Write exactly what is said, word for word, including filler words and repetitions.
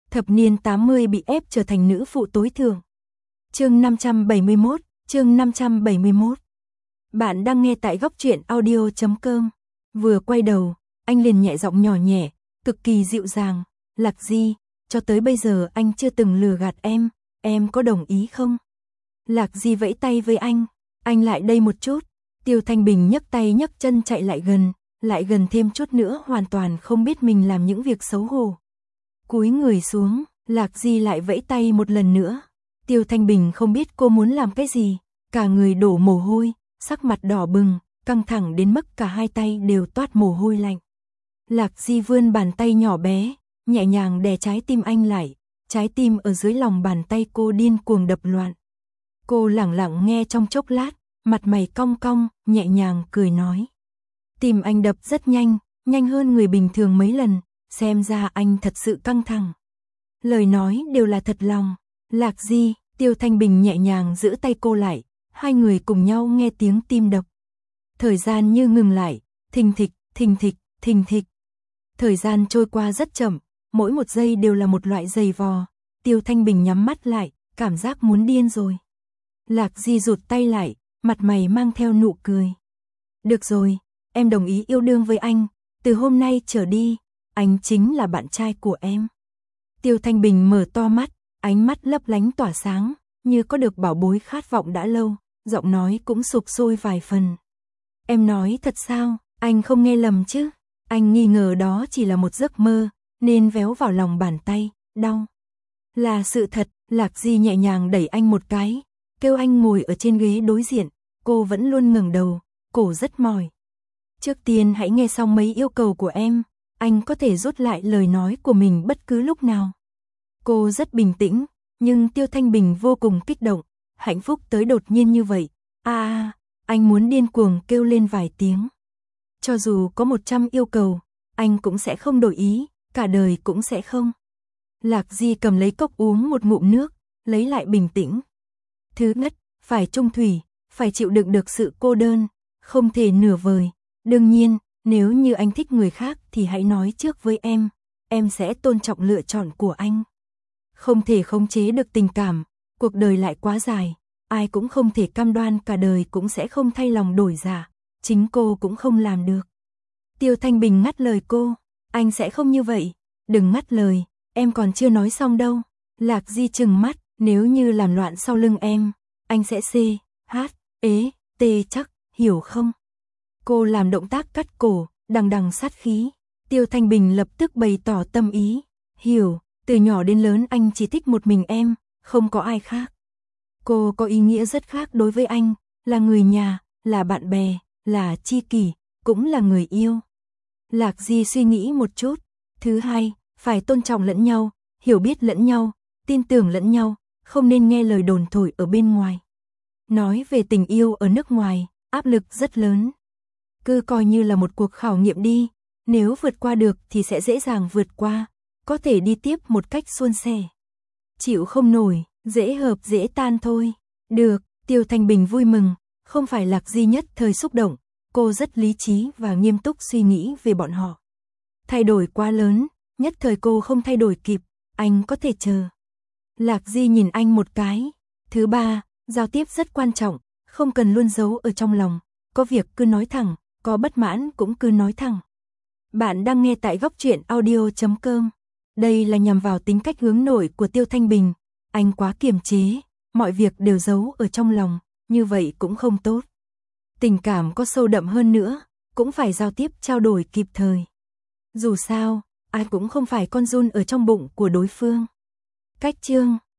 thập niên tám mươi bị ép trở thành nữ phụ tối thượng. Chương năm trăm bảy mươi mốt, chương năm trăm bảy mươi mốt. Bạn đang nghe tại góc truyện audio chấm com. Vừa quay đầu, anh liền nhẹ giọng nhỏ nhẹ, cực kỳ dịu dàng, "Lạc Di, cho tới bây giờ anh chưa từng lừa gạt em, em có đồng ý không?" Lạc Di vẫy tay với anh, "Anh lại đây một chút." Tiêu Thanh Bình nhấc tay nhấc chân chạy lại gần, lại gần thêm chút nữa hoàn toàn không biết mình làm những việc xấu hổ. Cúi người xuống, Lạc Di lại vẫy tay một lần nữa. Tiêu Thanh Bình không biết cô muốn làm cái gì, cả người đổ mồ hôi, sắc mặt đỏ bừng, căng thẳng đến mức cả hai tay đều toát mồ hôi lạnh. Lạc Di vươn bàn tay nhỏ bé, nhẹ nhàng đè trái tim anh lại, trái tim ở dưới lòng bàn tay cô điên cuồng đập loạn. Cô lẳng lặng nghe trong chốc lát, mặt mày cong cong, nhẹ nhàng cười nói. Tim anh đập rất nhanh, nhanh hơn người bình thường mấy lần, xem ra anh thật sự căng thẳng. Lời nói đều là thật lòng. Lạc Di, Tiêu Thanh Bình nhẹ nhàng giữ tay cô lại, hai người cùng nhau nghe tiếng tim đập. Thời gian như ngừng lại, thình thịch, thình thịch, thình thịch. Thời gian trôi qua rất chậm, mỗi một giây đều là một loại giày vò. Tiêu Thanh Bình nhắm mắt lại, cảm giác muốn điên rồi. Lạc Di rụt tay lại, mặt mày mang theo nụ cười. Được rồi, em đồng ý yêu đương với anh, từ hôm nay trở đi, anh chính là bạn trai của em. Tiêu Thanh Bình mở to mắt, ánh mắt lấp lánh tỏa sáng, như có được bảo bối khát vọng đã lâu, giọng nói cũng sục sôi vài phần. Em nói thật sao, anh không nghe lầm chứ? Anh nghi ngờ đó chỉ là một giấc mơ, nên véo vào lòng bàn tay, đau. Là sự thật, Lạc Di nhẹ nhàng đẩy anh một cái, kêu anh ngồi ở trên ghế đối diện, cô vẫn luôn ngẩng đầu, cổ rất mỏi. Trước tiên hãy nghe xong mấy yêu cầu của em, anh có thể rút lại lời nói của mình bất cứ lúc nào. Cô rất bình tĩnh, nhưng Tiêu Thanh Bình vô cùng kích động, hạnh phúc tới đột nhiên như vậy. A, à, anh muốn điên cuồng kêu lên vài tiếng. Cho dù có một trăm yêu cầu, anh cũng sẽ không đổi ý, cả đời cũng sẽ không. Lạc Di cầm lấy cốc uống một ngụm nước, lấy lại bình tĩnh. Thứ nhất, phải trung thủy, phải chịu đựng được sự cô đơn, không thể nửa vời. Đương nhiên, nếu như anh thích người khác thì hãy nói trước với em, em sẽ tôn trọng lựa chọn của anh. Không thể khống chế được tình cảm, cuộc đời lại quá dài, ai cũng không thể cam đoan cả đời cũng sẽ không thay lòng đổi dạ, chính cô cũng không làm được. Tiêu Thanh Bình ngắt lời cô, anh sẽ không như vậy, đừng ngắt lời, em còn chưa nói xong đâu. Lạc Di trừng mắt, nếu như làm loạn sau lưng em, anh sẽ C, H, ế, T chắc, hiểu không? Cô làm động tác cắt cổ, đằng đằng sát khí. Tiêu Thanh Bình lập tức bày tỏ tâm ý, hiểu, từ nhỏ đến lớn anh chỉ thích một mình em, không có ai khác. Cô có ý nghĩa rất khác đối với anh, là người nhà, là bạn bè, là tri kỷ, cũng là người yêu. Lạc Di suy nghĩ một chút. Thứ hai, phải tôn trọng lẫn nhau, hiểu biết lẫn nhau, tin tưởng lẫn nhau, không nên nghe lời đồn thổi ở bên ngoài. Nói về tình yêu ở nước ngoài, áp lực rất lớn. Cứ coi như là một cuộc khảo nghiệm đi, nếu vượt qua được thì sẽ dễ dàng vượt qua, có thể đi tiếp một cách suôn sẻ. Chịu không nổi, dễ hợp dễ tan thôi. Được, Tiêu Thanh Bình vui mừng, không phải Lạc Di nhất thời xúc động, cô rất lý trí và nghiêm túc suy nghĩ về bọn họ. Thay đổi quá lớn, nhất thời cô không thay đổi kịp, anh có thể chờ. Lạc Di nhìn anh một cái. Thứ ba, giao tiếp rất quan trọng, không cần luôn giấu ở trong lòng, có việc cứ nói thẳng, có bất mãn cũng cứ nói thẳng. Bạn đang nghe tại góc truyện audio chấm com. Đây là nhằm vào tính cách hướng nội của Tiêu Thanh Bình, anh quá kiềm chế, mọi việc đều giấu ở trong lòng, như vậy cũng không tốt. Tình cảm có sâu đậm hơn nữa, cũng phải giao tiếp trao đổi kịp thời. Dù sao, ai cũng không phải con giun ở trong bụng của đối phương. Cách chương